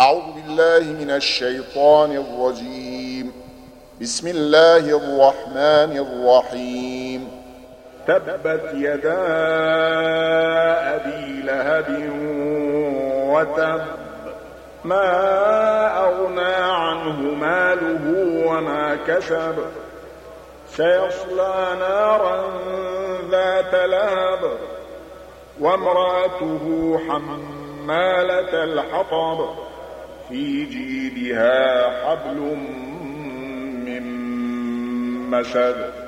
أعوذ بالله من الشيطان الرجيم. بسم الله الرحمن الرحيم. تبت يدا أبي لهب وتب ما أغنى عنه ماله وما كسب سيصلى نارا ذات لهب وامرأته حمالة الحطب في جيدها حبل من مسد